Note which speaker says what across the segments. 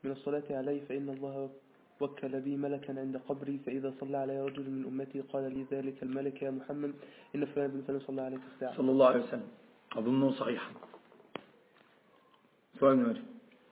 Speaker 1: من الصلاة علي، فإن الله وكل بي ملكا عند قبري، فإذا صلى علي رجل من أمتي قال لي ذلك الملك: يا محمد إن فلان بن فلان صلى عليك الساعة.
Speaker 2: صلى الله عليه وسلم. أظنه صحيحا. سؤال نمري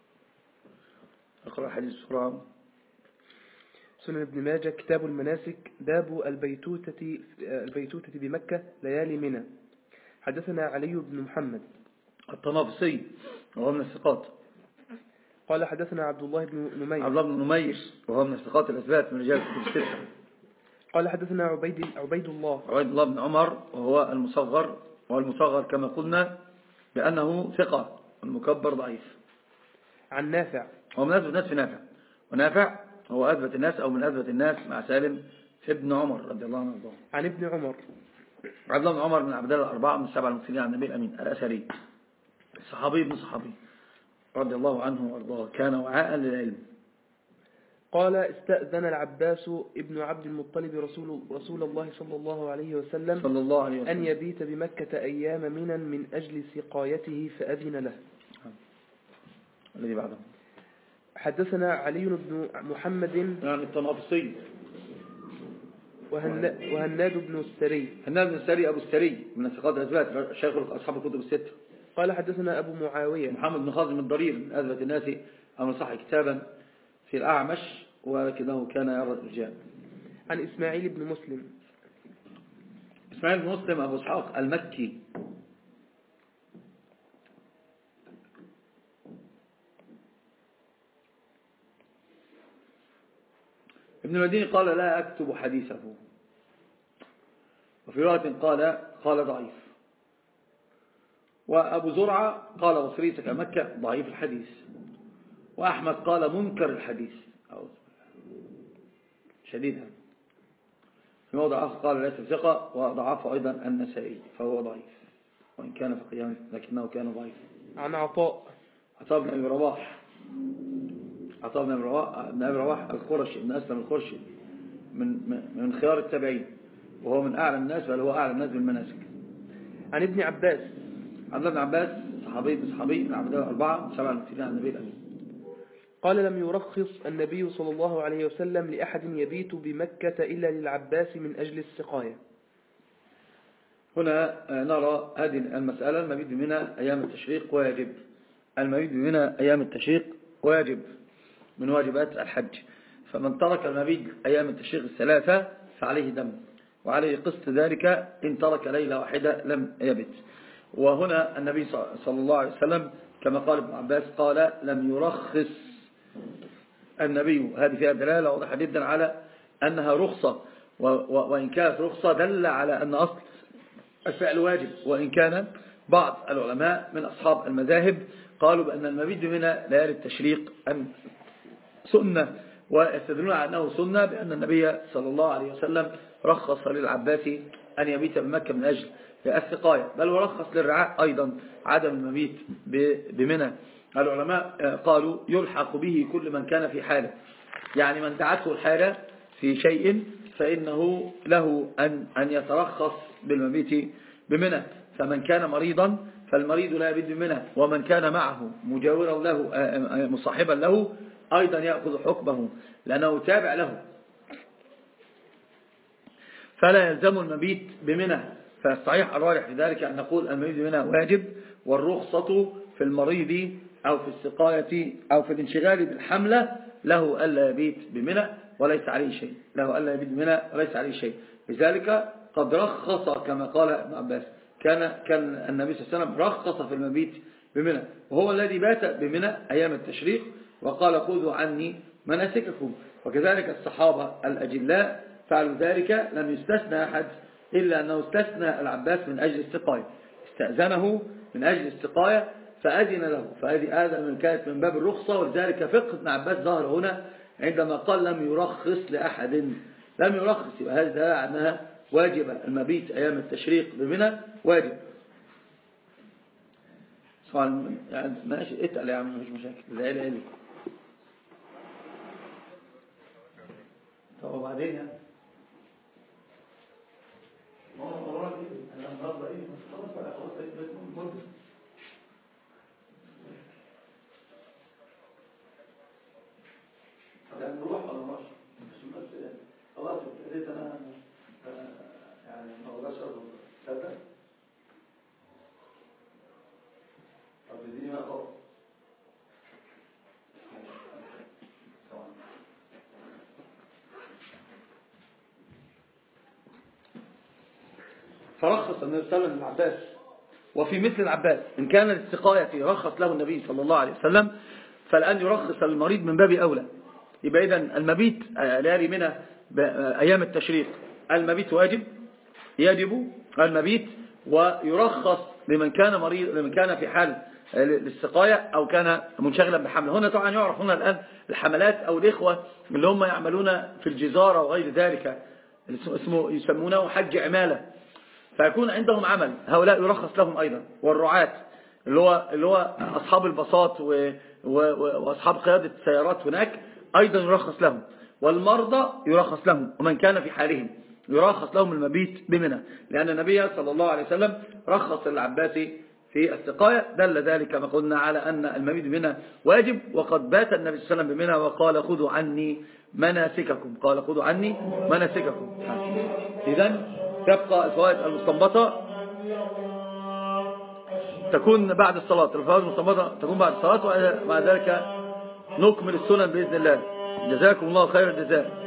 Speaker 2: أقرأ حديث السورة.
Speaker 1: سنن ابن ماجه كتاب المناسك باب البيتوتة بمكة ليالي منى. حدثنا علي بن محمد
Speaker 2: الطنافسي وهو من الثقات.
Speaker 1: قال حدثنا عبد الله بن نمير.
Speaker 2: عبد الله بن نمير وهو من الثقات الأثبات من رجال الكتب الستة.
Speaker 1: قال حدثنا عبيد الله
Speaker 2: بن عمر وهو المصغر، والمصغر كما قلنا بأنه ثقة، المكبر ضعيف.
Speaker 1: عن نافع،
Speaker 2: هو من أثبت الناس في نافع، ونافع هو أثبت الناس أو من أثبت الناس مع سالم في ابن عمر رضي الله عنه.
Speaker 1: عن ابن عمر.
Speaker 2: عبد الله بن عمر من عبد الله الأربعة من السبعة المكثرين عن النبي الأمين الأثري، صحابي ابن صحابي رضي الله عنه وارضاه، كان وعاء للعلم.
Speaker 1: قال استأذن العباس ابن عبد المطلب رسول الله صلى الله عليه وسلم أن يبيت بمكة أيام منا من أجل سقايته فأذن له.
Speaker 2: الذي بعده.
Speaker 1: حدثنا علي بن محمد
Speaker 2: يعني الطنافسي
Speaker 1: وهناد بن السري.
Speaker 2: هناد بن السري أبو السري من الثقات الأثبات، شيخ أصحاب الكتب الستة.
Speaker 1: قال حدثنا أبو معاوية
Speaker 2: محمد بن خازم الضرير من أثبت الناس أو صح كتابا في الأعمش، ولكنه كان يرى الرجال.
Speaker 1: عن إسماعيل بن مسلم.
Speaker 2: إسماعيل بن مسلم أبو إسحاق المكي ابن المديني قال لا أكتب حديثه، وفي رواية قال ضعيف. وأبو زرعة قال بصري سكن مكة ضعيف الحديث. وأحمد قال منكر الحديث شديدا. في موضع آخر قال ليس بثقة، وضعفه أيضا النسائي فهو ضعيف وإن كان فقيها لكنه كان ضعيف.
Speaker 1: عن عطاء
Speaker 2: بن أبي رواح، عطاء بن أبي رواح القرشي بن أسلم القرشي من خيار التابعين، وهو من أعلى الناس، بل هو أعلى الناس بالمناسك.
Speaker 1: عن ابن عباس.
Speaker 2: عبد الله بن عباس صحابي من عبد الله الأربعة سبعة المكثرين عن النبي الأمين.
Speaker 1: قال لم يرخص النبي صلى الله عليه وسلم لأحد يبيت بمكة إلا للعباس من أجل السقاية.
Speaker 2: هنا نرى هذه المسألة. المبيت بمنى أيام التشريق واجب. المبيت بمنى أيام التشريق واجب من واجبات الحج. فمن ترك المبيت أيام التشريق الثلاثة فعليه دم، وعليه قسط ذلك إن ترك ليلة واحدة لم يبت. وهنا النبي صلى الله عليه وسلم كما قال ابن عباس قال لم يرخص النبي. هذه فيها دلالة واضحة جدا على أنها رخصة، وإن كانت رخصة دل على أن أصل الفعل واجب. وإن كان بعض العلماء من أصحاب المذاهب قالوا بأن المبيت بمنى ليالي التشريق أن سنة، ويستدلون على أنه سنة بأن النبي صلى الله عليه وسلم رخص للعباس أن يبيت بمكة من أجل السقاية، بل ورخص للرعاء أيضا عدم المبيت بمنى. العلماء قالوا يلحق به كل من كان في حالة، يعني من دعته الحالة في شيء فإنه له أن يترخص بالمبيت بمنى. فمن كان مريضا فالمريض لا يبيت بمنى، ومن كان معه مجاورا له مصاحبا له أيضا يأخذ حكمه لأنه تابع له، فلا يلزم المبيت بمنى. فالصحيح الراجح في ذلك أن نقول المبيت بمنى واجب، والرخصة في المريض أو في السقاية أو في الانشغال بالحملة له ألا يبيت بمنى وليس عليه شيء، له ألا يبيت بمنى وليس عليه شيء. لذلك قد رخص كما قال ابن عباس، كان النبي صلى الله عليه وسلم رخص في المبيت بمنى، وهو الذي بات بمنى أيام التشريق وقال خذوا عني مناسككم. وكذلك الصحابة الأجلاء فعلوا ذلك، لم يستثنى أحد إلا أنه استثنى العباس من أجل السقاية، استأذنه من أجل السقاية فأذن له. فهذا كانت من باب الرخصة، ولذلك فقه ابن عباس ظهر هنا عندما قال لم يرخص لأحد، لم يرخص، وهذا أنها واجبة. المبيت أيام التشريق بمنى واجب. يعني ماشي اتقل يا عم مش مشاكل. لا لا لا. طب وبعدين يعني فرخص النبي صلى الله عليه وسلم العباس. وفي مثل العباس إن كان للسقاية رخص له النبي صلى الله عليه وسلم، فالآن يرخص المريض من باب أولى. يبقى إذن المبيت ليالي منى أيام التشريق المبيت واجب، يجب المبيت، ويرخص لمن كان مريض، لمن كان في حال للسقاية أو كان منشغلا بحمل. هنا طبعا يعرف هنا الآن الحملات أو الإخوة اللي هم يعملون في الجزارة وغير ذلك، يسمونه حج عمالة، فيكون عندهم عمل، هؤلاء يرخص لهم أيضا. والرعاة اللي هو أصحاب الباصات وأصحاب قيادة السيارات هناك أيضا يرخص لهم. والمرضى يرخص لهم، ومن كان في حالهم يرخص لهم المبيت بمنى، لأن النبي صلى الله عليه وسلم رخص العباس في السقاية. دل ذلك كما قلنا على أن المبيت بمنى واجب، وقد بات النبي صلى الله عليه وسلم بمنى وقال خذوا عني مناسككم، قال خذوا عني مناسككم. إذن تبقى الفوائد المستنبطة تكون بعد الصلاة، الفوائد المستنبطة تكون بعد الصلاة، ومع ذلك نكمل السنن بإذن الله. جزاكم الله خير الجزاء.